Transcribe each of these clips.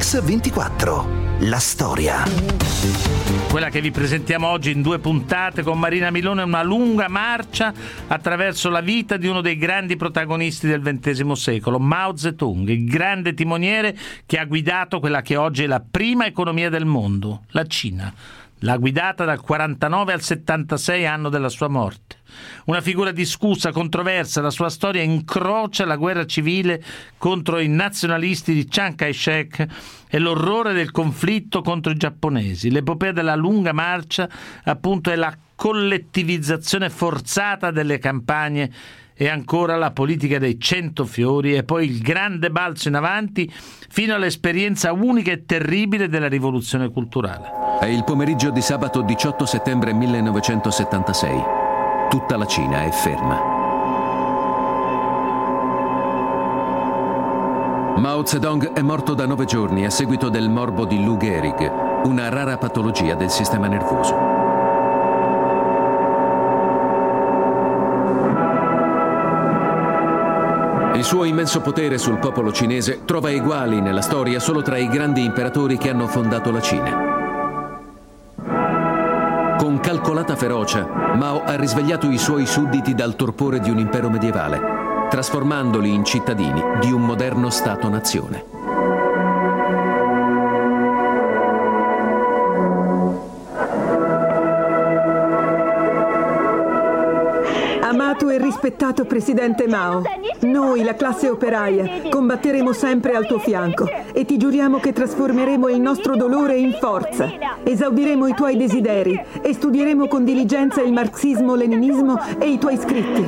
Mix24. La storia. Quella che vi presentiamo oggi in 2 puntate con Marina Milone è una lunga marcia attraverso la vita di uno dei grandi protagonisti del XX secolo, Mao Zedong, il grande timoniere che ha guidato quella che oggi è la prima economia del mondo, la Cina. L'ha guidata dal 49 al 76, anno della sua morte. Una figura discussa, controversa, la sua storia incrocia la guerra civile contro i nazionalisti di Chiang Kai-shek e l'orrore del conflitto contro i giapponesi. L'epopea della lunga marcia, appunto, è la collettivizzazione forzata delle campagne e ancora la politica dei 100 fiori e poi il grande balzo in avanti fino all'esperienza unica e terribile della rivoluzione culturale. È il pomeriggio di sabato 18 settembre 1976. Tutta la Cina è ferma. Mao Zedong è morto da 9 giorni a seguito del morbo di Lou Gehrig, una rara patologia del sistema nervoso. Il suo immenso potere sul popolo cinese trova eguali nella storia solo tra i grandi imperatori che hanno fondato la Cina. Con calcolata ferocia, Mao ha risvegliato i suoi sudditi dal torpore di un impero medievale, trasformandoli in cittadini di un moderno Stato-nazione. Amato e rispettato presidente Mao, noi, la classe operaia, combatteremo sempre al tuo fianco e ti giuriamo che trasformeremo il nostro dolore in forza, esaudiremo i tuoi desideri e studieremo con diligenza il marxismo-leninismo e i tuoi scritti.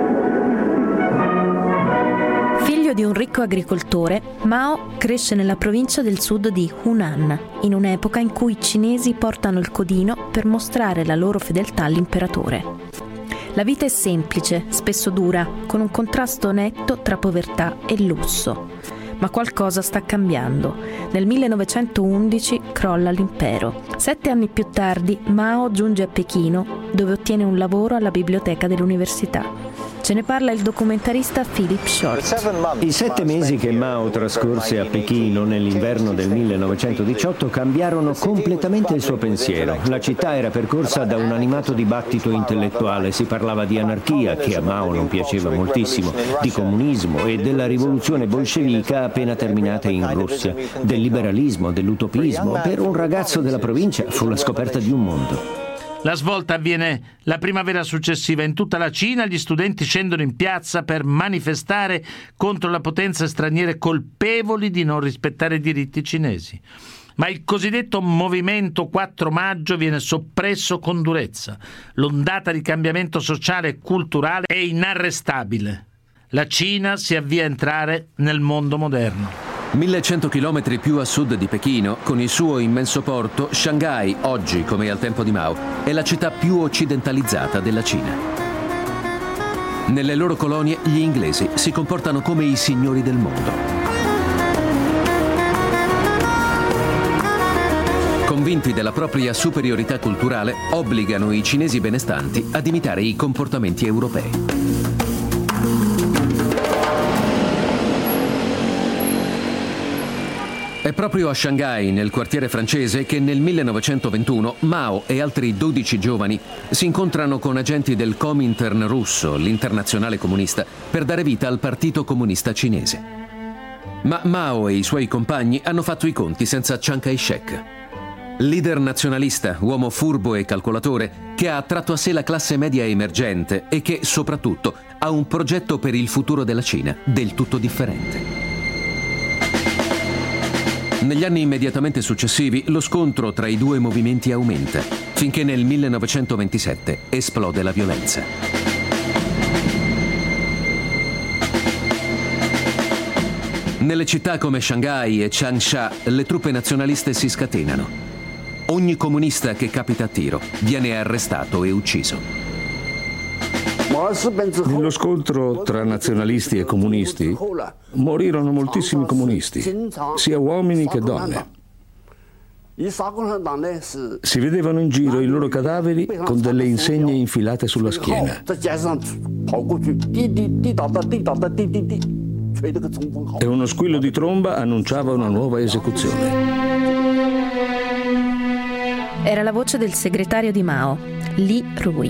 Figlio di un ricco agricoltore, Mao cresce nella provincia del sud di Hunan, in un'epoca in cui i cinesi portano il codino per mostrare la loro fedeltà all'imperatore. La vita è semplice, spesso dura, con un contrasto netto tra povertà e lusso. Ma qualcosa sta cambiando. Nel 1911 crolla l'impero. 7 anni più tardi Mao giunge a Pechino, dove ottiene un lavoro alla biblioteca dell'università. Ce ne parla il documentarista Philip Short. I 7 mesi che Mao trascorse a Pechino nell'inverno del 1918 cambiarono completamente il suo pensiero. La città era percorsa da un animato dibattito intellettuale. Si parlava di anarchia, che a Mao non piaceva moltissimo, di comunismo e della rivoluzione bolscevica appena terminata in Russia, del liberalismo, dell'utopismo. Per un ragazzo della provincia fu la scoperta di un mondo. La svolta avviene la primavera successiva. In tutta la Cina gli studenti scendono in piazza per manifestare contro le potenze straniere colpevoli di non rispettare i diritti cinesi. Ma il cosiddetto movimento 4 maggio viene soppresso con durezza. L'ondata di cambiamento sociale e culturale è inarrestabile. La Cina si avvia a entrare nel mondo moderno. 1100 chilometri più a sud di Pechino, con il suo immenso porto, Shanghai, oggi come al tempo di Mao, è la città più occidentalizzata della Cina. Nelle loro colonie gli inglesi si comportano come i signori del mondo. Convinti della propria superiorità culturale, obbligano i cinesi benestanti ad imitare i comportamenti europei. È proprio a Shanghai, nel quartiere francese, che nel 1921 Mao e altri 12 giovani si incontrano con agenti del Comintern russo, l'internazionale comunista, per dare vita al Partito Comunista Cinese. Ma Mao e i suoi compagni hanno fatto i conti senza Chiang Kai-shek. Leader nazionalista, uomo furbo e calcolatore, che ha attratto a sé la classe media emergente e che, soprattutto, ha un progetto per il futuro della Cina del tutto differente. Negli anni immediatamente successivi lo scontro tra i due movimenti aumenta, finché nel 1927 esplode la violenza. Nelle città come Shanghai e Changsha le truppe nazionaliste si scatenano. Ogni comunista che capita a tiro viene arrestato e ucciso. Nello scontro tra nazionalisti e comunisti morirono moltissimi comunisti, sia uomini che donne. Si vedevano in giro i loro cadaveri con delle insegne infilate sulla schiena. e uno squillo di tromba annunciava una nuova esecuzione. Era la voce del segretario di Mao, Li Rui.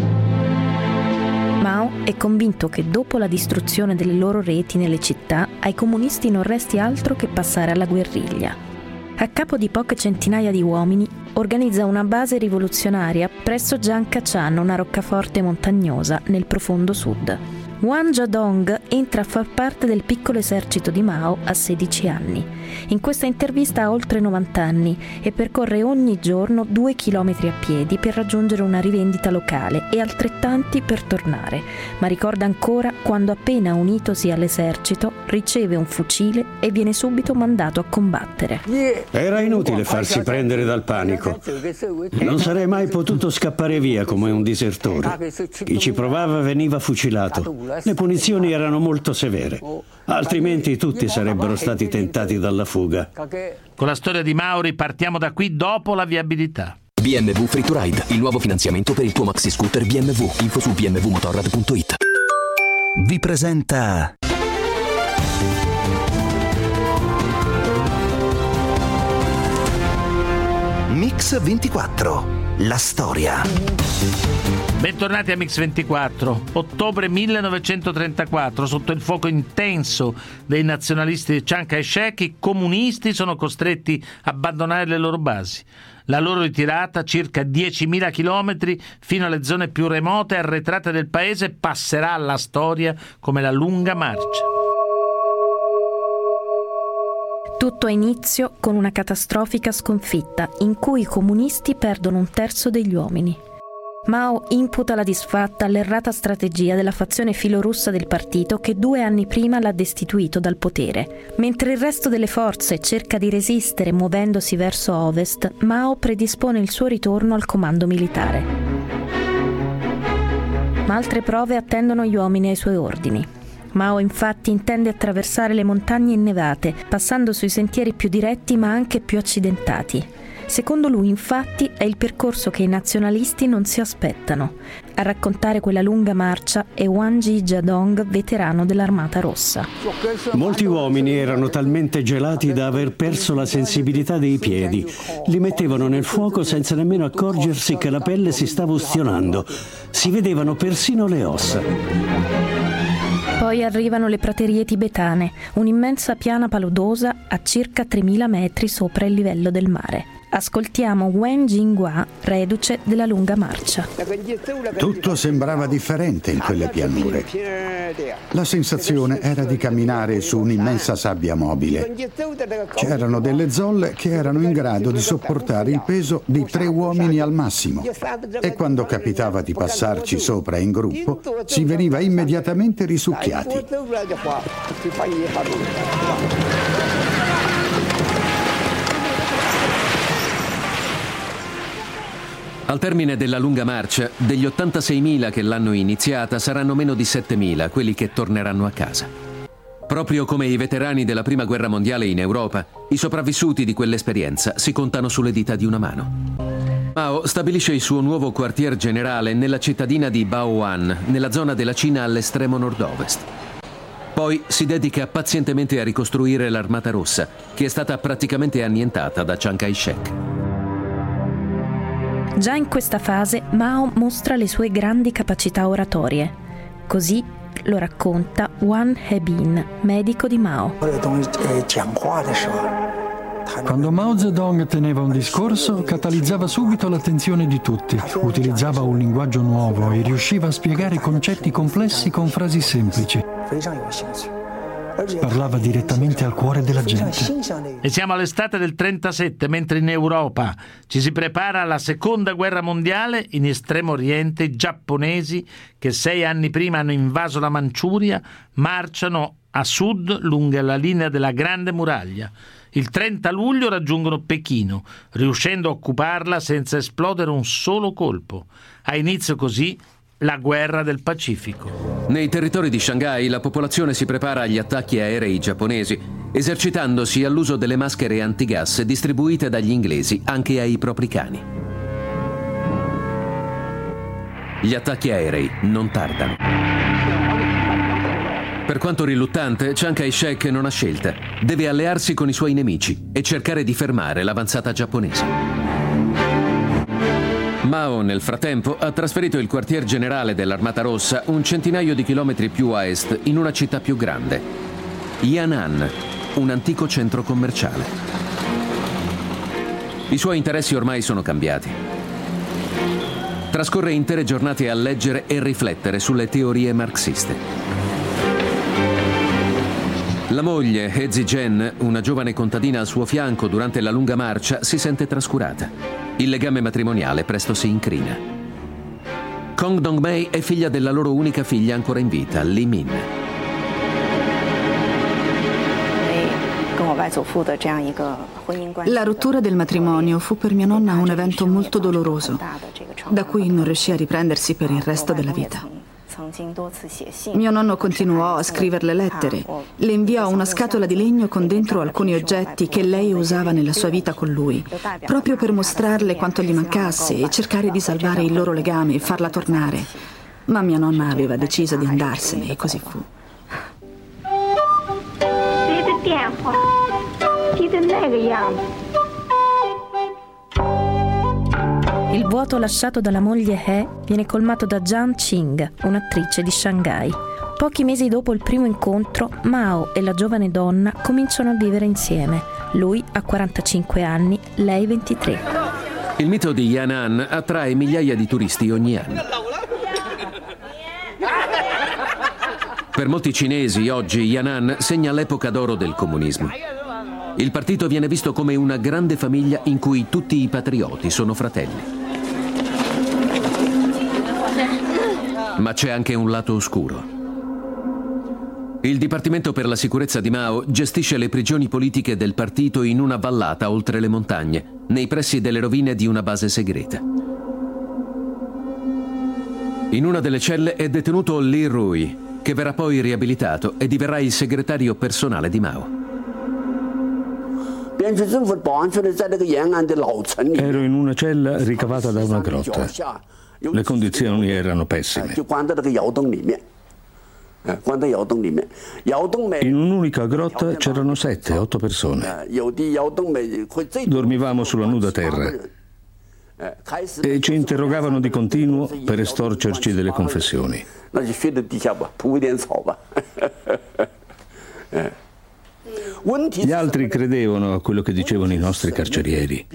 Mao è convinto che dopo la distruzione delle loro reti nelle città, ai comunisti non resti altro che passare alla guerriglia. A capo di poche centinaia di uomini, organizza una base rivoluzionaria presso Jiankachan, una roccaforte montagnosa nel profondo sud. Wang Zedong entra a far parte del piccolo esercito di Mao a 16 anni. In questa intervista ha oltre 90 anni e percorre ogni giorno 2 chilometri a piedi per raggiungere una rivendita locale e altrettanti per tornare, ma ricorda ancora quando appena unitosi all'esercito riceve un fucile e viene subito mandato a combattere. Era inutile farsi prendere dal panico. Non sarei mai potuto scappare via come un disertore. Chi ci provava veniva fucilato. Le punizioni erano molto severe, altrimenti tutti sarebbero stati tentati dalla fuga. Con la storia di Mao ripartiamo da qui dopo la viabilità. BMW Free to Ride, il nuovo finanziamento per il tuo maxi scooter BMW. Info su bmwmotorrad.it. Vi presenta Mix 24, la storia. Bentornati a Mix 24. Ottobre 1934, sotto il fuoco intenso dei nazionalisti di Chiang Kai-shek, i comunisti sono costretti a abbandonare le loro basi. La loro ritirata, circa 10.000 chilometri, fino alle zone più remote e arretrate del paese, passerà alla storia come la lunga marcia. Tutto ha inizio con una catastrofica sconfitta in cui i comunisti perdono un terzo degli uomini. Mao imputa la disfatta all'errata strategia della fazione filorussa del partito che 2 anni prima l'ha destituito dal potere. Mentre il resto delle forze cerca di resistere muovendosi verso ovest, Mao predispone il suo ritorno al comando militare. Ma altre prove attendono gli uomini ai suoi ordini. Mao infatti intende attraversare le montagne innevate, passando sui sentieri più diretti ma anche più accidentati. Secondo lui, infatti, è il percorso che i nazionalisti non si aspettano. A raccontare quella lunga marcia è Wang Zedong, veterano dell'Armata Rossa. Molti uomini erano talmente gelati da aver perso la sensibilità dei piedi. Li mettevano nel fuoco senza nemmeno accorgersi che la pelle si stava ustionando. Si vedevano persino le ossa. Poi arrivano le praterie tibetane, un'immensa piana paludosa a circa 3.000 metri sopra il livello del mare. Ascoltiamo Wen Jinghua, reduce della lunga marcia. Tutto sembrava differente in quelle pianure. La sensazione era di camminare su un'immensa sabbia mobile. C'erano delle zolle che erano in grado di sopportare il peso di 3 uomini al massimo. E quando capitava di passarci sopra in gruppo, si veniva immediatamente risucchiati. Al termine della lunga marcia, degli 86.000 che l'hanno iniziata, saranno meno di 7.000 quelli che torneranno a casa. Proprio come i veterani della Prima Guerra Mondiale in Europa, i sopravvissuti di quell'esperienza si contano sulle dita di una mano. Mao stabilisce il suo nuovo quartier generale nella cittadina di Bao'an, nella zona della Cina all'estremo nord-ovest. Poi si dedica pazientemente a ricostruire l'Armata Rossa, che è stata praticamente annientata da Chiang Kai-shek. Già in questa fase Mao mostra le sue grandi capacità oratorie. Così lo racconta Wan Hebin, medico di Mao. Quando Mao Zedong teneva un discorso, catalizzava subito l'attenzione di tutti. Utilizzava un linguaggio nuovo e riusciva a spiegare concetti complessi con frasi semplici. Parlava direttamente al cuore della gente. E siamo all'estate del 37, mentre in Europa ci si prepara alla seconda guerra mondiale. In Estremo Oriente i giapponesi, che 6 anni prima hanno invaso la Manciuria, marciano a sud lungo la linea della Grande Muraglia. Il 30 luglio raggiungono Pechino, riuscendo a occuparla senza esplodere un solo colpo. Ha inizio così la guerra del Pacifico. Nei territori di Shanghai la popolazione si prepara agli attacchi aerei giapponesi, esercitandosi all'uso delle maschere antigas distribuite dagli inglesi anche ai propri cani. Gli attacchi aerei non tardano. Per quanto riluttante, Chiang Kai-shek non ha scelta. Deve allearsi con i suoi nemici e cercare di fermare l'avanzata giapponese. Mao, nel frattempo, ha trasferito il quartier generale dell'Armata Rossa un centinaio di chilometri più a est, in una città più grande, Yan'an, un antico centro commerciale. I suoi interessi ormai sono cambiati. Trascorre intere giornate a leggere e riflettere sulle teorie marxiste. La moglie, He Zigen, una giovane contadina al suo fianco durante la lunga marcia, si sente trascurata. Il legame matrimoniale presto si incrina. Kong Dong-mei è figlia della loro unica figlia ancora in vita, Li Min. La rottura del matrimonio fu per mia nonna un evento molto doloroso, da cui non riuscì a riprendersi per il resto della vita. Mio nonno continuò a scriverle lettere. Le inviò una scatola di legno con dentro alcuni oggetti che lei usava nella sua vita con lui, proprio per mostrarle quanto gli mancasse e cercare di salvare il loro legame e farla tornare. Ma mia nonna aveva deciso di andarsene e così fu. Il vuoto lasciato dalla moglie He viene colmato da Jiang Qing, un'attrice di Shanghai. Pochi mesi dopo il primo incontro, Mao e la giovane donna cominciano a vivere insieme. Lui ha 45 anni, lei 23. Il mito di Yan'an attrae migliaia di turisti ogni anno. Per molti cinesi oggi Yan'an segna l'epoca d'oro del comunismo. Il partito viene visto come una grande famiglia in cui tutti i patrioti sono fratelli. Ma c'è anche un lato oscuro. Il Dipartimento per la sicurezza di Mao gestisce le prigioni politiche del partito in una vallata oltre le montagne, nei pressi delle rovine di una base segreta. In una delle celle è detenuto Li Rui, che verrà poi riabilitato e diverrà il segretario personale di Mao. Ero in una cella ricavata da una grotta. Le condizioni erano pessime. In un'unica grotta c'erano 7-8 persone. Dormivamo sulla nuda terra e ci interrogavano di continuo per estorcerci delle confessioni. Gli altri credevano a quello che dicevano i nostri carcerieri.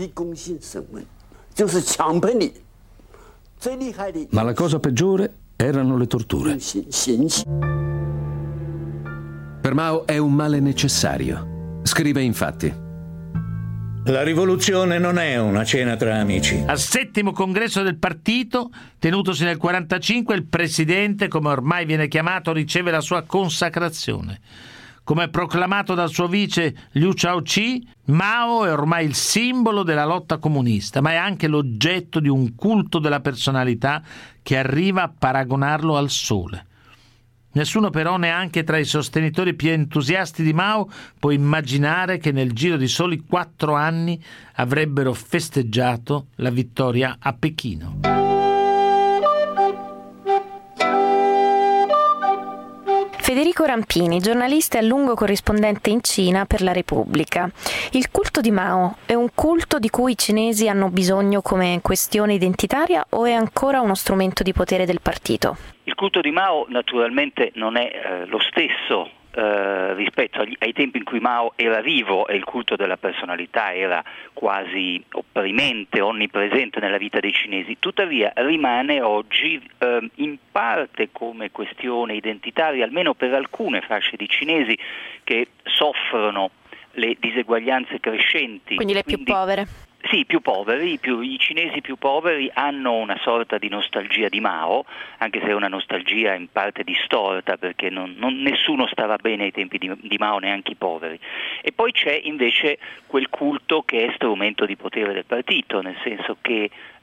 Ma la cosa peggiore erano le torture. Per Mao è un male necessario. Scrive infatti: la rivoluzione non è una cena tra amici. Al 7° congresso del partito, tenutosi nel 1945, il presidente, come ormai viene chiamato, riceve la sua consacrazione. Come proclamato dal suo vice Liu Shaoqi, Mao è ormai il simbolo della lotta comunista, ma è anche l'oggetto di un culto della personalità che arriva a paragonarlo al sole. Nessuno però, neanche tra i sostenitori più entusiasti di Mao, può immaginare che nel giro di soli 4 anni avrebbero festeggiato la vittoria a Pechino. Federico Rampini, giornalista e a lungo corrispondente in Cina per la Repubblica. Il culto di Mao è un culto di cui i cinesi hanno bisogno come questione identitaria o è ancora uno strumento di potere del partito? Il culto di Mao naturalmente non è lo stesso rispetto ai tempi in cui Mao era vivo e il culto della personalità era quasi opprimente, onnipresente nella vita dei cinesi. Tuttavia rimane oggi in parte come questione identitaria, almeno per alcune fasce di cinesi che soffrono le diseguaglianze crescenti. Quindi le più povere? Sì, più poveri, i cinesi più poveri hanno una sorta di nostalgia di Mao, anche se è una nostalgia in parte distorta, perché nessuno stava bene ai tempi di Mao, neanche i poveri. E poi c'è invece quel culto che è strumento di potere del partito, nel senso che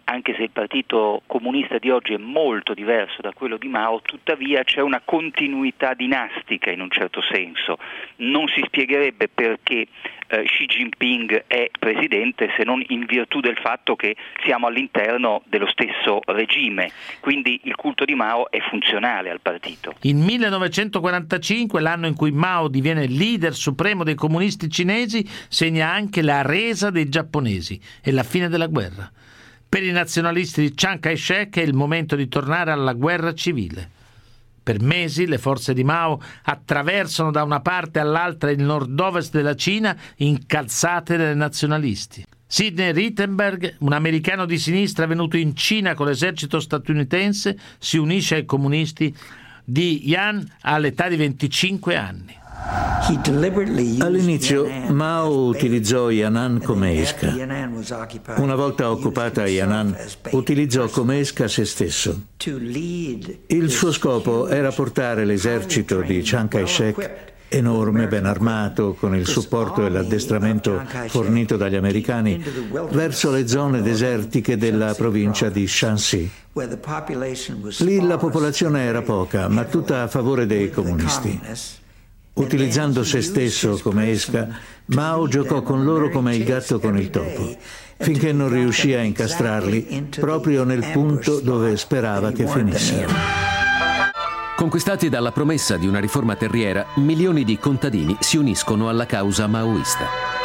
anche se il Partito Comunista di oggi è molto diverso da quello di Mao, tuttavia c'è una continuità dinastica in un certo senso. Non si spiegherebbe perché Xi Jinping è presidente se non in virtù del fatto che siamo all'interno dello stesso regime, quindi il culto di Mao è funzionale al partito. In 1945, l'anno in cui Mao diviene leader supremo dei comunisti cinesi, segna anche la resa dei giapponesi e la fine della guerra. Per i nazionalisti di Chiang Kai-shek è il momento di tornare alla guerra civile. Per mesi le forze di Mao attraversano da una parte all'altra il nord-ovest della Cina incalzate dai nazionalisti. Sidney Rittenberg, un americano di sinistra venuto in Cina con l'esercito statunitense, si unisce ai comunisti di Yan all'età di 25 anni. All'inizio Mao utilizzò Yan'an come esca. Una volta occupata Yan'an, utilizzò come esca se stesso. Il suo scopo era portare l'esercito di Chiang Kai-shek, enorme, ben armato, con il supporto e l'addestramento fornito dagli americani, verso le zone desertiche della provincia di Shanxi. Lì la popolazione era poca, ma tutta a favore dei comunisti. Utilizzando se stesso come esca, Mao giocò con loro come il gatto con il topo, finché non riuscì a incastrarli proprio nel punto dove sperava che finissero. Conquistati dalla promessa di una riforma terriera, milioni di contadini si uniscono alla causa maoista.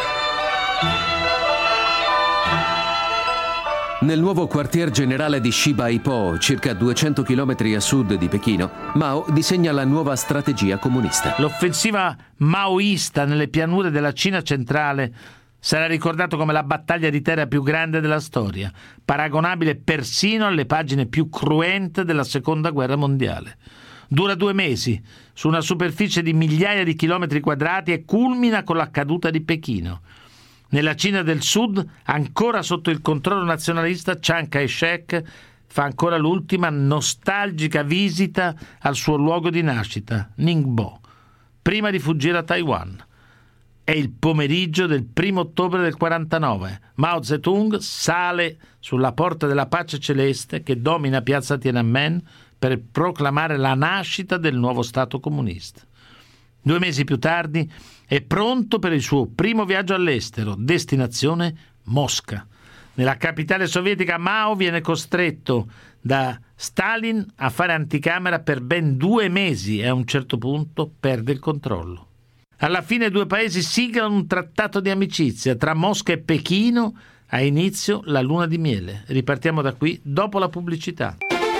Nel nuovo quartier generale di Xibaipo, circa 200 km a sud di Pechino, Mao disegna la nuova strategia comunista. L'offensiva maoista nelle pianure della Cina centrale sarà ricordato come la battaglia di terra più grande della storia, paragonabile persino alle pagine più cruente della Seconda Guerra Mondiale. Dura 2 mesi, su una superficie di migliaia di chilometri quadrati e culmina con la caduta di Pechino. Nella Cina del Sud, ancora sotto il controllo nazionalista, Chiang Kai-shek fa ancora l'ultima nostalgica visita al suo luogo di nascita, Ningbo, prima di fuggire a Taiwan. È il pomeriggio del 1 ottobre del 49. Mao Zedong sale sulla porta della pace celeste che domina piazza Tiananmen per proclamare la nascita del nuovo Stato comunista. 2 mesi più tardi è pronto per il suo primo viaggio all'estero, destinazione Mosca. Nella capitale sovietica Mao viene costretto da Stalin a fare anticamera per ben 2 mesi e a un certo punto perde il controllo. Alla fine i 2 paesi siglano un trattato di amicizia. Tra Mosca e Pechino ha inizio la luna di miele. Ripartiamo da qui dopo la pubblicità.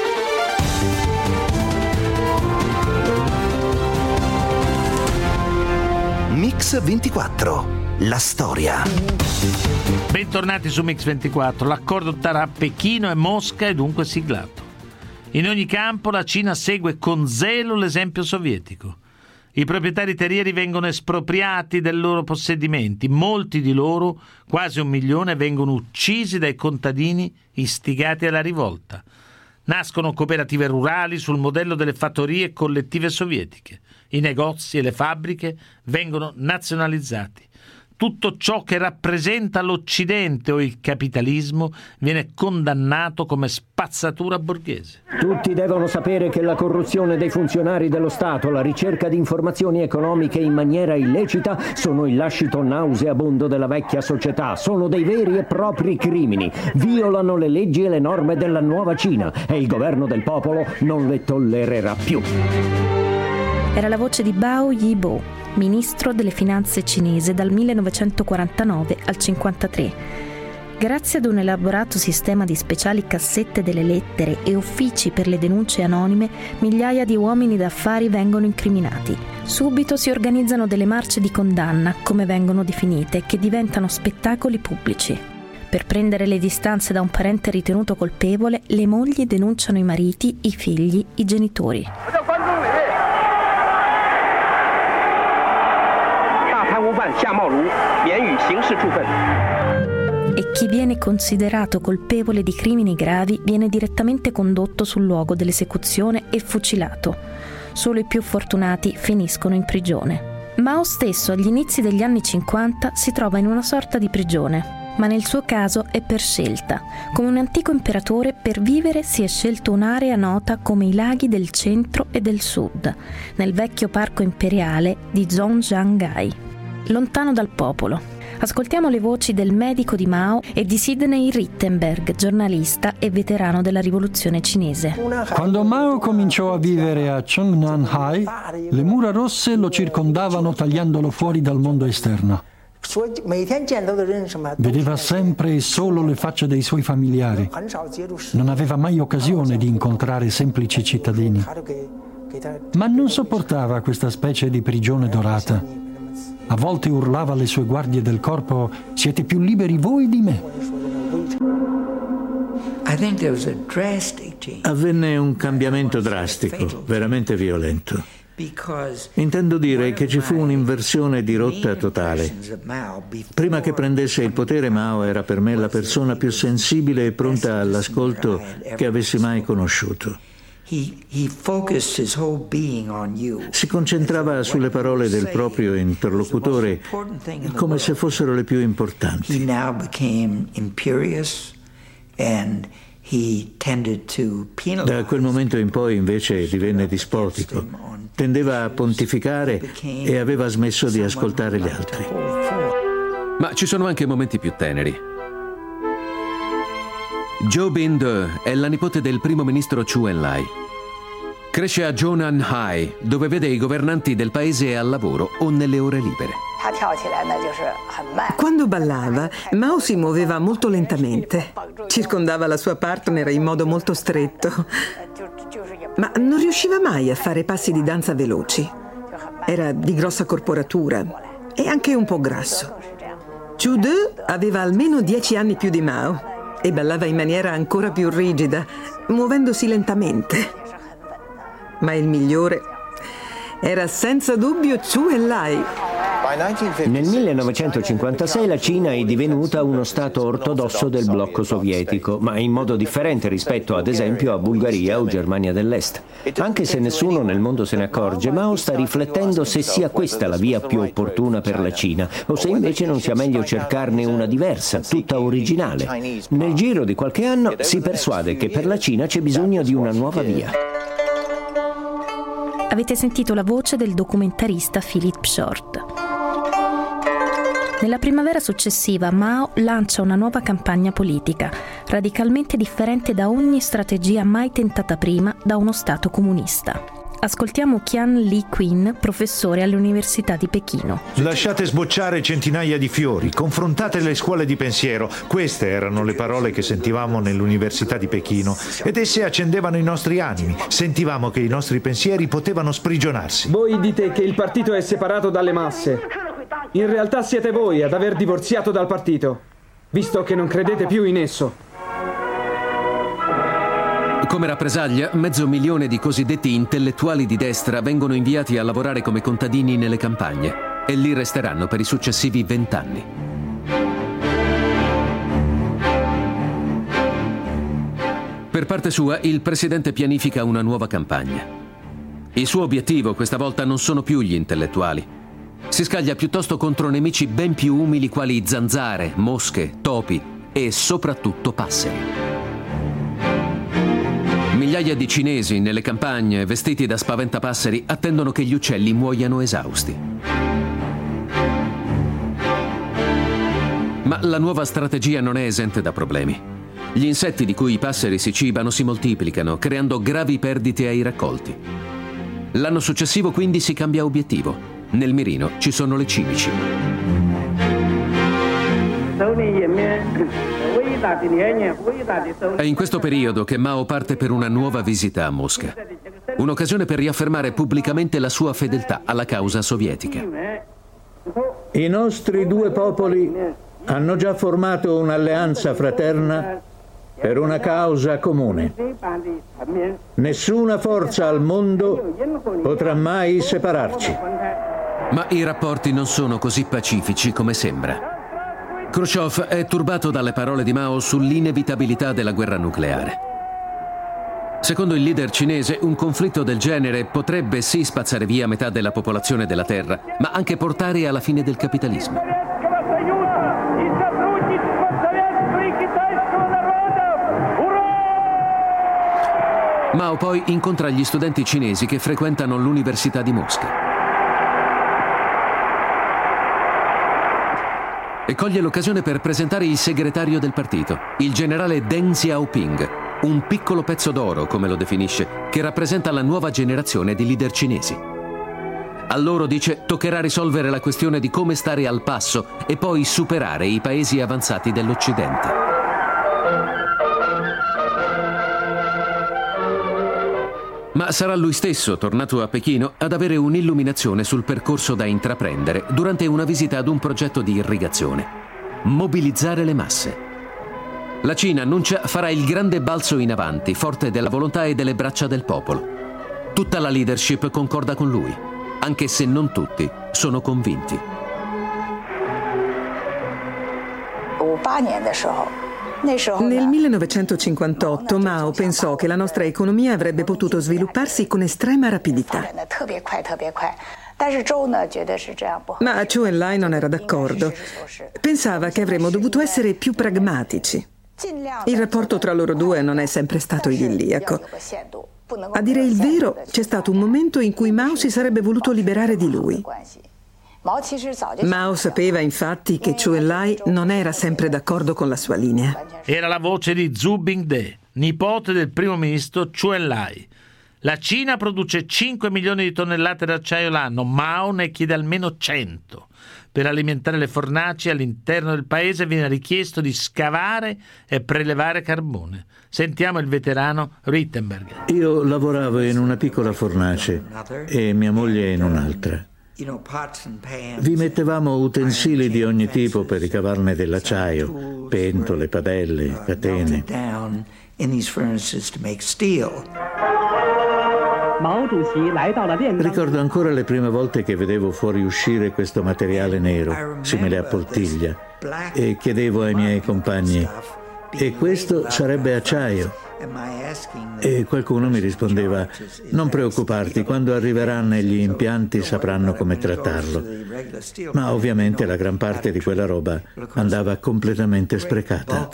Mix 24, la storia. Bentornati su Mix 24. L'accordo tra Pechino e Mosca è dunque siglato. In ogni campo la Cina segue con zelo l'esempio sovietico. I proprietari terrieri vengono espropriati dei loro possedimenti. Molti di loro, quasi 1 milione, vengono uccisi dai contadini istigati alla rivolta. Nascono cooperative rurali sul modello delle fattorie collettive sovietiche. I negozi e le fabbriche vengono nazionalizzati. Tutto ciò che rappresenta l'Occidente o il capitalismo viene condannato come spazzatura borghese. Tutti devono sapere che la corruzione dei funzionari dello Stato, la ricerca di informazioni economiche in maniera illecita sono il lascito nauseabondo della vecchia società. Sono dei veri e propri crimini. Violano le leggi e le norme della nuova Cina e il governo del popolo non le tollererà più. Era la voce di Bao Yibo, ministro delle finanze cinese dal 1949 al 1953. Grazie ad un elaborato sistema di speciali cassette delle lettere e uffici per le denunce anonime, migliaia di uomini d'affari vengono incriminati. Subito si organizzano delle marce di condanna, come vengono definite, che diventano spettacoli pubblici. Per prendere le distanze da un parente ritenuto colpevole, le mogli denunciano i mariti, i figli, i genitori. E chi viene considerato colpevole di crimini gravi viene direttamente condotto sul luogo dell'esecuzione e fucilato. Solo i più fortunati finiscono in prigione. Mao stesso agli inizi degli anni 50 si trova in una sorta di prigione. ma nel suo caso è per scelta. Come un antico imperatore, per vivere si è scelto un'area nota come i laghi del centro e del sud, nel vecchio parco imperiale di Zhongjiangai, lontano dal popolo. Ascoltiamo le voci del medico di Mao e di Sidney Rittenberg, giornalista e veterano della rivoluzione cinese. Quando Mao cominciò a vivere a Chongnanhai, le mura rosse lo circondavano tagliandolo fuori dal mondo esterno. Vedeva sempre e solo le facce dei suoi familiari. Non aveva mai occasione di incontrare semplici cittadini. Ma non sopportava questa specie di prigione dorata. A volte urlava alle sue guardie del corpo: siete più liberi voi di me. Avvenne un cambiamento drastico, veramente violento. Intendo dire che ci fu un'inversione di rotta totale. Prima che prendesse il potere, Mao era per me la persona più sensibile e pronta all'ascolto che avessi mai conosciuto. Si concentrava sulle parole del proprio interlocutore come se fossero le più importanti. Da quel momento in poi invece divenne dispotico, tendeva a pontificare e aveva smesso di ascoltare gli altri. Ma ci sono anche momenti più teneri. Zhou Bingde è la nipote del primo ministro Zhou Enlai. Cresce a Zhongnanhai, dove vede i governanti del paese al lavoro o nelle ore libere. Quando ballava, Mao si muoveva molto lentamente. Circondava la sua partner in modo molto stretto. Ma non riusciva mai a fare passi di danza veloci. Era di grossa corporatura e anche un po' grasso. Zhu De aveva almeno 10 anni più di Mao e ballava in maniera ancora più rigida, muovendosi lentamente. Ma il migliore era senza dubbio Zhou Enlai. Nel 1956 la Cina è divenuta uno stato ortodosso del blocco sovietico, ma in modo differente rispetto ad esempio a Bulgaria o Germania dell'Est. Anche se nessuno nel mondo se ne accorge, Mao sta riflettendo se sia questa la via più opportuna per la Cina o se invece non sia meglio cercarne una diversa, tutta originale. Nel giro di qualche anno si persuade che per la Cina c'è bisogno di una nuova via. Avete sentito la voce del documentarista Philip Short. Nella primavera successiva Mao lancia una nuova campagna politica, radicalmente differente da ogni strategia mai tentata prima da uno Stato comunista. Ascoltiamo Qian Li-Quin, professore all'Università di Pechino. Lasciate sbocciare centinaia di fiori, confrontate le scuole di pensiero. Queste erano le parole che sentivamo nell'Università di Pechino ed esse accendevano i nostri animi. Sentivamo che i nostri pensieri potevano sprigionarsi. Voi dite che il partito è separato dalle masse. In realtà siete voi ad aver divorziato dal partito, visto che non credete più in esso. Come rappresaglia, 500.000 di cosiddetti intellettuali di destra vengono inviati a lavorare come contadini nelle campagne e lì resteranno per i successivi 20 anni. Per parte sua, il presidente pianifica una nuova campagna. Il suo obiettivo questa volta non sono più gli intellettuali. Si scaglia piuttosto contro nemici ben più umili quali zanzare, mosche, topi e soprattutto passeri. Migliaia di cinesi nelle campagne, vestiti da spaventapasseri, attendono che gli uccelli muoiano esausti. Ma la nuova strategia non è esente da problemi. Gli insetti di cui i passeri si cibano si moltiplicano, creando gravi perdite ai raccolti. L'anno successivo quindi si cambia obiettivo. Nel mirino ci sono le cimici. È in questo periodo che Mao parte per una nuova visita a Mosca. Un'occasione per riaffermare pubblicamente la sua fedeltà alla causa sovietica. I nostri due popoli hanno già formato un'alleanza fraterna per una causa comune. Nessuna forza al mondo potrà mai separarci. Ma i rapporti non sono così pacifici come sembra. Khrushchev è turbato dalle parole di Mao sull'inevitabilità della guerra nucleare. Secondo il leader cinese, un conflitto del genere potrebbe sì spazzare via metà della popolazione della Terra, ma anche portare alla fine del capitalismo. Mao poi incontra gli studenti cinesi che frequentano l'Università di Mosca e coglie l'occasione per presentare il segretario del partito, il generale Deng Xiaoping, un piccolo pezzo d'oro, come lo definisce, che rappresenta la nuova generazione di leader cinesi. A loro, dice, toccherà risolvere la questione di come stare al passo e poi superare i paesi avanzati dell'Occidente. Ma sarà lui stesso, tornato a Pechino, ad avere un'illuminazione sul percorso da intraprendere durante una visita ad un progetto di irrigazione. Mobilizzare le masse. La Cina, annuncia, farà il grande balzo in avanti, forte della volontà e delle braccia del popolo. Tutta la leadership concorda con lui, anche se non tutti sono convinti. Nel 1958 Mao pensò che la nostra economia avrebbe potuto svilupparsi con estrema rapidità. Ma Zhou Enlai non era d'accordo. Pensava che avremmo dovuto essere più pragmatici. Il rapporto tra loro due non è sempre stato idilliaco. A dire il vero, c'è stato un momento in cui Mao si sarebbe voluto liberare di lui. Mao sapeva infatti che Zhou Enlai non era sempre d'accordo con la sua linea. Era la voce di Zhu Bingde, nipote del primo ministro Zhou Enlai. La Cina produce 5 milioni di tonnellate d'acciaio l'anno, Mao ne chiede almeno 100. Per alimentare le fornaci all'interno del paese viene richiesto di scavare e prelevare carbone. Sentiamo il veterano Rittenberger. Io lavoravo in una piccola fornace e mia moglie in un'altra. Vi mettevamo utensili di ogni tipo per ricavarne dell'acciaio, pentole, padelle, catene. Ricordo ancora le prime volte che vedevo fuoriuscire questo materiale nero, simile a poltiglia, e chiedevo ai miei compagni: e questo sarebbe acciaio? E qualcuno mi rispondeva: non preoccuparti, quando arriverà negli impianti sapranno come trattarlo. Ma ovviamente la gran parte di quella roba andava completamente sprecata.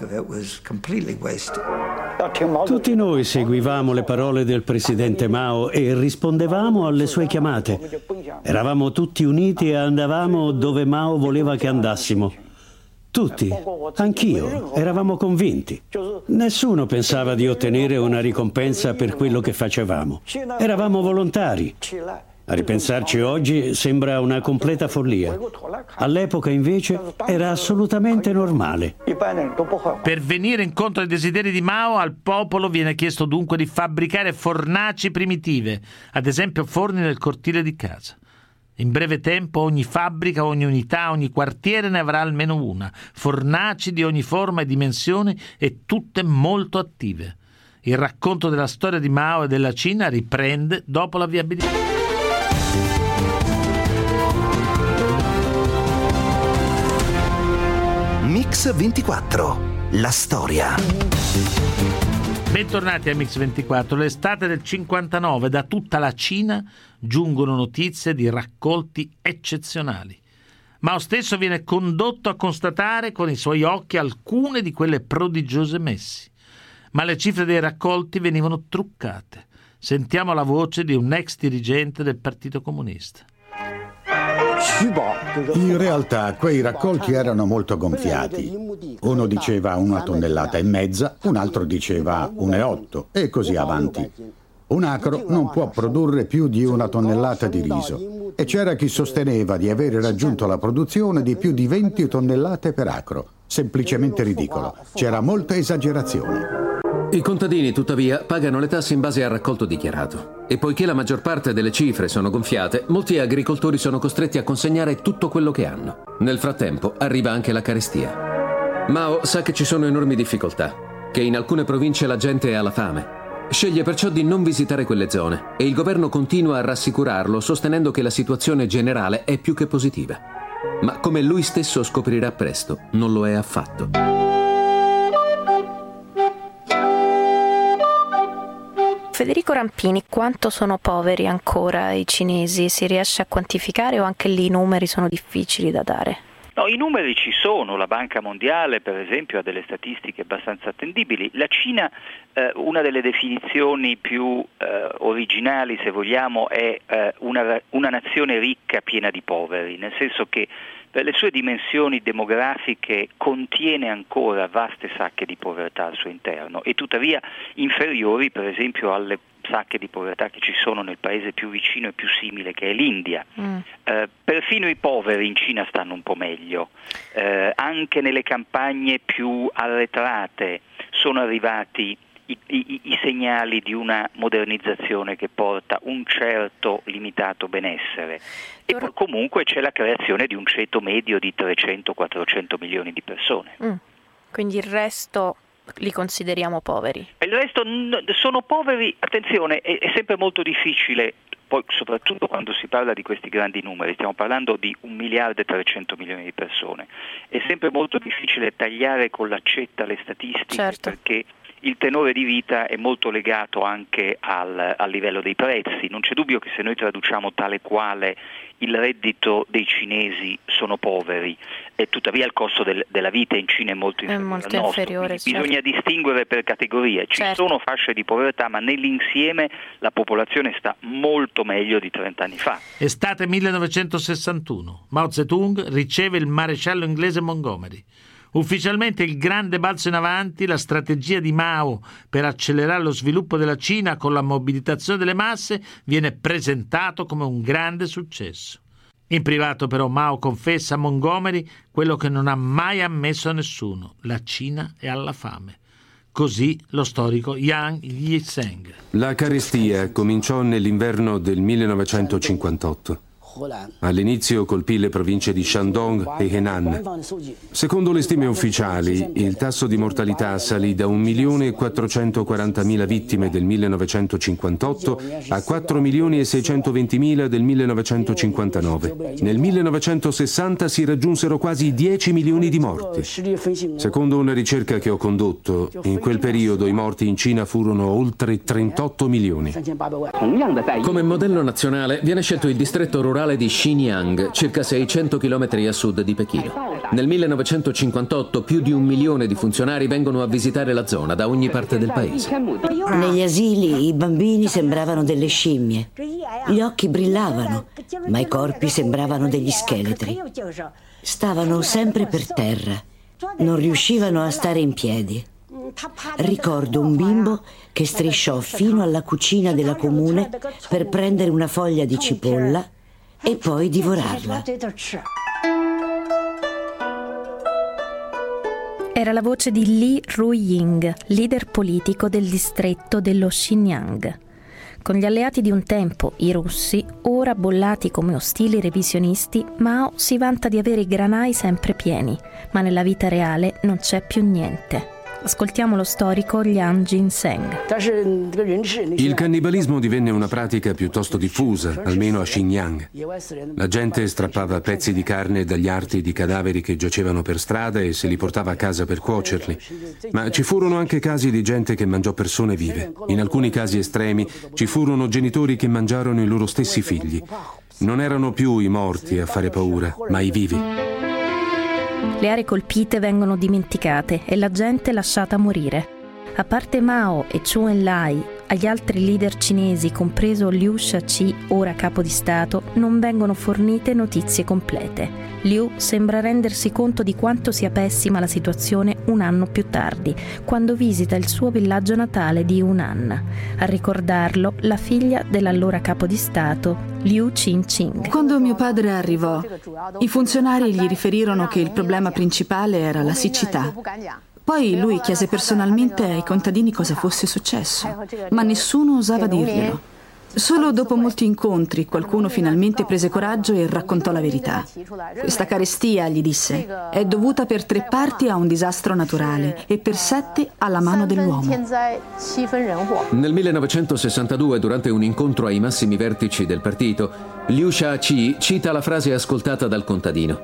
Tutti noi seguivamo le parole del presidente Mao e rispondevamo alle sue chiamate. Eravamo tutti uniti e andavamo dove Mao voleva che andassimo. Tutti, anch'io, eravamo convinti. Nessuno pensava di ottenere una ricompensa per quello che facevamo. Eravamo volontari. A ripensarci oggi sembra una completa follia. All'epoca invece era assolutamente normale. Per venire incontro ai desideri di Mao, al popolo viene chiesto dunque di fabbricare fornaci primitive, ad esempio forni nel cortile di casa. In breve tempo ogni fabbrica, ogni unità, ogni quartiere ne avrà almeno una. Fornaci di ogni forma e dimensione e tutte molto attive. Il racconto della storia di Mao e della Cina riprende dopo la viabilità. Mix 24, la storia. Bentornati a Mix 24. L'estate del 59, da tutta la Cina giungono notizie di raccolti eccezionali. Mao stesso viene condotto a constatare con i suoi occhi alcune di quelle prodigiose messi. Ma le cifre dei raccolti venivano truccate. Sentiamo la voce di un ex dirigente del Partito Comunista. In realtà quei raccolti erano molto gonfiati. Uno diceva 1,5 tonnellate, un altro diceva 1,8 e così avanti. Un acro non può produrre più di 1 tonnellata di riso e c'era chi sosteneva di avere raggiunto la produzione di più di 20 tonnellate per acro. Semplicemente ridicolo. C'era molta esagerazione. I contadini, tuttavia, pagano le tasse in base al raccolto dichiarato. E poiché la maggior parte delle cifre sono gonfiate, molti agricoltori sono costretti a consegnare tutto quello che hanno. Nel frattempo arriva anche la carestia. Mao sa che ci sono enormi difficoltà, che in alcune province la gente è alla fame. Sceglie perciò di non visitare quelle zone e il governo continua a rassicurarlo, sostenendo che la situazione generale è più che positiva. Ma come lui stesso scoprirà presto, non lo è affatto. Federico Rampini, quanto sono poveri ancora i cinesi? Si riesce a quantificare o anche lì i numeri sono difficili da dare? No, i numeri ci sono, la Banca Mondiale per esempio ha delle statistiche abbastanza attendibili. La Cina, una delle definizioni più originali, se vogliamo, è una nazione ricca piena di poveri, nel senso che per le sue dimensioni demografiche contiene ancora vaste sacche di povertà al suo interno e tuttavia inferiori per esempio alle sacche di povertà che ci sono nel paese più vicino e più simile, che è l'India. Perfino i poveri in Cina stanno un po' meglio, anche nelle campagne più arretrate sono arrivati i segnali di una modernizzazione che porta un certo limitato benessere e poi comunque c'è la creazione di un ceto medio di 300-400 milioni di persone. Quindi il resto li consideriamo poveri? Il resto sono poveri, attenzione, è sempre molto difficile, poi soprattutto quando si parla di questi grandi numeri, stiamo parlando di 1 miliardo e 300 milioni di persone, è sempre molto difficile tagliare con l'accetta le statistiche, certo, perché il tenore di vita è molto legato anche al livello dei prezzi. Non c'è dubbio che se noi traduciamo tale quale il reddito dei cinesi sono poveri, e tuttavia il costo della vita in Cina è molto inferiore. Bisogna distinguere per categorie. Ci sono fasce di povertà, ma nell'insieme la popolazione sta molto meglio di 30 anni fa. Estate 1961. Mao Zedong riceve il maresciallo inglese Montgomery. Ufficialmente il grande balzo in avanti, la strategia di Mao per accelerare lo sviluppo della Cina con la mobilitazione delle masse, viene presentato come un grande successo. In privato però Mao confessa a Montgomery quello che non ha mai ammesso a nessuno: la Cina è alla fame. Così lo storico Yang Yiseng. La carestia cominciò nell'inverno del 1958. All'inizio colpì le province di Shandong e Henan. Secondo le stime ufficiali, il tasso di mortalità salì da 1.440.000 vittime del 1958 a 4.620.000 del 1959. Nel 1960 si raggiunsero quasi 10 milioni di morti. Secondo una ricerca che ho condotto, in quel periodo i morti in Cina furono oltre 38 milioni. Come modello nazionale viene scelto il distretto rurale di Xinjiang, circa 600 km a sud di Pechino. Nel 1958 più di 1 milione di funzionari vengono a visitare la zona da ogni parte del paese. Negli asili i bambini sembravano delle scimmie. Gli occhi brillavano, ma i corpi sembravano degli scheletri. Stavano sempre per terra, non riuscivano a stare in piedi. Ricordo un bimbo che strisciò fino alla cucina della comune per prendere una foglia di cipolla e poi divorarla. Era la voce di Li Ruiying, leader politico del distretto dello Xinjiang. Con gli alleati di un tempo, i russi, ora bollati come ostili revisionisti, Mao si vanta di avere i granai sempre pieni, ma nella vita reale non c'è più niente. Ascoltiamo lo storico Yang Yiseng. Il cannibalismo divenne una pratica piuttosto diffusa, almeno a Xinjiang. La gente strappava pezzi di carne dagli arti di cadaveri che giacevano per strada e se li portava a casa per cuocerli. Ma ci furono anche casi di gente che mangiò persone vive. In alcuni casi estremi ci furono genitori che mangiarono i loro stessi figli. Non erano più i morti a fare paura, ma i vivi. Le aree colpite vengono dimenticate e la gente lasciata morire. A parte Mao e Zhou Enlai, agli altri leader cinesi, compreso Liu Shaoqi, ora capo di Stato, non vengono fornite notizie complete. Liu sembra rendersi conto di quanto sia pessima la situazione un anno più tardi, quando visita il suo villaggio natale di Hunan. A ricordarlo, la figlia dell'allora capo di Stato, Liu Qingqing. Quando mio padre arrivò, i funzionari gli riferirono che il problema principale era la siccità. Poi lui chiese personalmente ai contadini cosa fosse successo, ma nessuno osava dirglielo. Solo dopo molti incontri qualcuno finalmente prese coraggio e raccontò la verità. Questa carestia, gli disse, è dovuta per 3 parti a un disastro naturale e per 7 alla mano dell'uomo. Nel 1962, durante un incontro ai massimi vertici del partito, Liu Shaoqi cita la frase ascoltata dal contadino: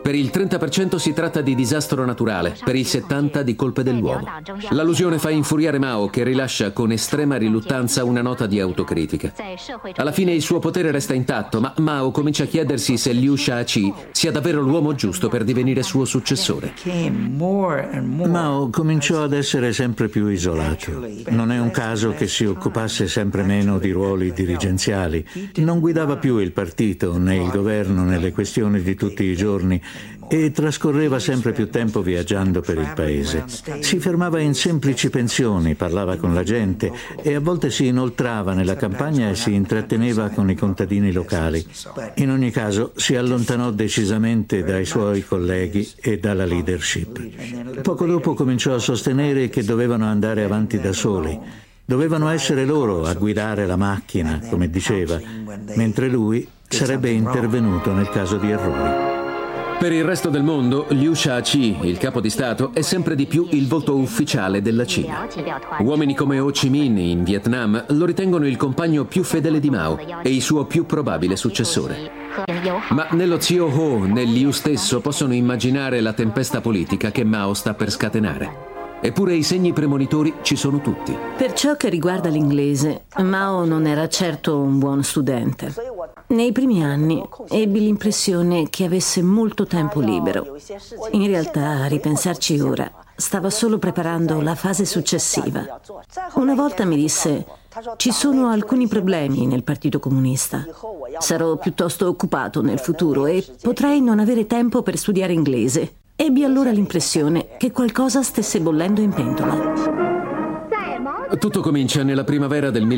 Per il 30% si tratta di disastro naturale, per il 70% di colpe dell'uomo. L'allusione fa infuriare Mao, che rilascia con estrema riluttanza una nota di autocritica. Alla fine il suo potere resta intatto, ma Mao comincia a chiedersi se Liu Shaoqi sia davvero l'uomo giusto per divenire suo successore. Mao cominciò ad essere sempre più isolato. Non è un caso che si occupasse sempre meno di ruoli dirigenziali. Non guidava più il partito, né il governo, né le questioni di tutti i giorni, e trascorreva sempre più tempo viaggiando per il paese. Si fermava in semplici pensioni, parlava con la gente e a volte si inoltrava nella campagna e si intratteneva con i contadini locali. In ogni caso si allontanò decisamente dai suoi colleghi e dalla leadership. Poco dopo cominciò a sostenere che dovevano andare avanti da soli. Dovevano essere loro a guidare la macchina, come diceva, mentre lui sarebbe intervenuto nel caso di errori. Per il resto del mondo, Liu Shaoqi, il capo di Stato, è sempre di più il volto ufficiale della Cina. Uomini come Ho Chi Minh in Vietnam lo ritengono il compagno più fedele di Mao e il suo più probabile successore. Ma nello zio Ho, né Liu stesso possono immaginare la tempesta politica che Mao sta per scatenare. Eppure i segni premonitori ci sono tutti. Per ciò che riguarda l'inglese, Mao non era certo un buon studente. Nei primi anni ebbi l'impressione che avesse molto tempo libero. In realtà, a ripensarci ora, stava solo preparando la fase successiva. Una volta mi disse: ci sono alcuni problemi nel Partito Comunista. Sarò piuttosto occupato nel futuro e potrei non avere tempo per studiare inglese. Ebbi allora l'impressione che qualcosa stesse bollendo in pentola. Tutto comincia nella primavera del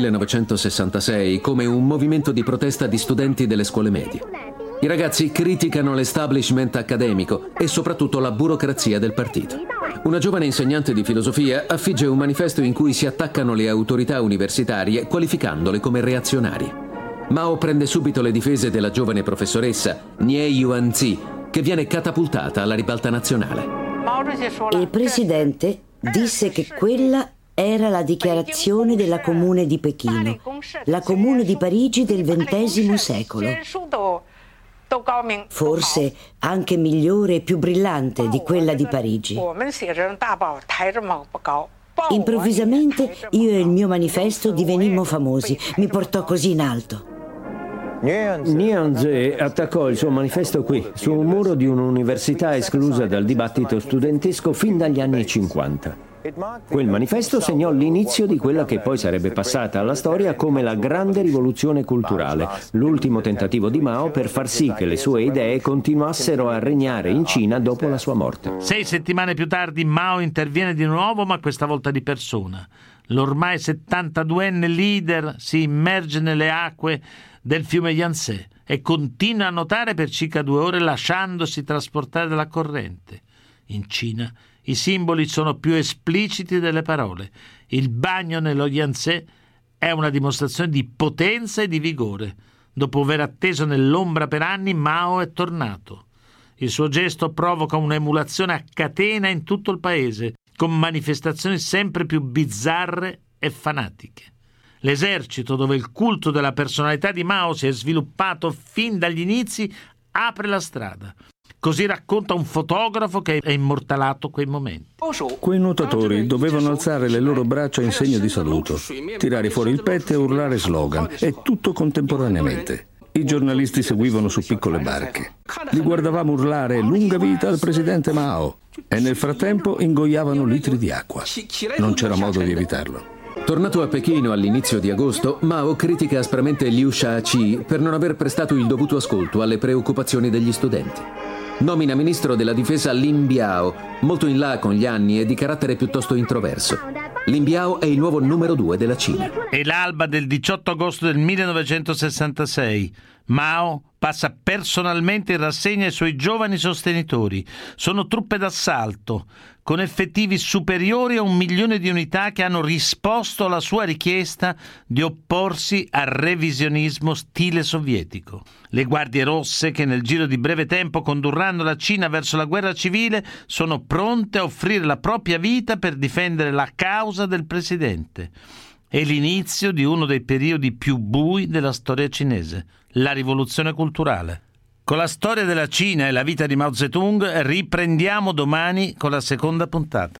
1966 come un movimento di protesta di studenti delle scuole medie. I ragazzi criticano l'establishment accademico e soprattutto la burocrazia del partito. Una giovane insegnante di filosofia affigge un manifesto in cui si attaccano le autorità universitarie qualificandole come reazionarie. Mao prende subito le difese della giovane professoressa Nie Yuanzi, che viene catapultata alla ribalta nazionale. Il presidente disse che quella era la dichiarazione della Comune di Pechino, la Comune di Parigi del XX secolo. Forse anche migliore e più brillante di quella di Parigi. Improvvisamente io e il mio manifesto divenimmo famosi, mi portò così in alto. Nianze attaccò il suo manifesto qui, su un muro di un'università esclusa dal dibattito studentesco fin dagli anni 50. Quel manifesto segnò l'inizio di quella che poi sarebbe passata alla storia come la grande rivoluzione culturale, l'ultimo tentativo di Mao per far sì che le sue idee continuassero a regnare in Cina dopo la sua morte. 6 settimane più tardi Mao interviene di nuovo, ma questa volta di persona. L'ormai 72enne leader si immerge nelle acque del fiume Yangtze e continua a nuotare per circa 2 ore lasciandosi trasportare dalla corrente. In Cina i simboli sono più espliciti delle parole. Il bagno nello Yangtze è una dimostrazione di potenza e di vigore. Dopo aver atteso nell'ombra per anni, Mao è tornato. Il suo gesto provoca un'emulazione a catena in tutto il paese, con manifestazioni sempre più bizzarre e fanatiche. L'esercito, dove il culto della personalità di Mao si è sviluppato fin dagli inizi, apre la strada. Così racconta un fotografo che ha immortalato quei momenti. Quei nuotatori dovevano alzare le loro braccia in segno di saluto, tirare fuori il petto e urlare slogan, e tutto contemporaneamente. I giornalisti seguivano su piccole barche. Li guardavamo urlare "Lunga vita al presidente Mao" e nel frattempo ingoiavano litri di acqua. Non c'era modo di evitarlo. Tornato a Pechino all'inizio di agosto, Mao critica aspramente Liu Shaoqi per non aver prestato il dovuto ascolto alle preoccupazioni degli studenti. Nomina ministro della difesa Lin Biao, molto in là con gli anni e di carattere piuttosto introverso. Lin Biao è il nuovo numero 2 della Cina. È l'alba del 18 agosto del 1966. Mao passa personalmente in rassegna ai suoi giovani sostenitori. Sono truppe d'assalto, con effettivi superiori a 1 milione di unità che hanno risposto alla sua richiesta di opporsi al revisionismo stile sovietico. Le guardie rosse, che nel giro di breve tempo condurranno la Cina verso la guerra civile, sono pronte a offrire la propria vita per difendere la causa del presidente. È l'inizio di uno dei periodi più bui della storia cinese, la rivoluzione culturale. Con la storia della Cina e la vita di Mao Zedong riprendiamo domani con la seconda puntata.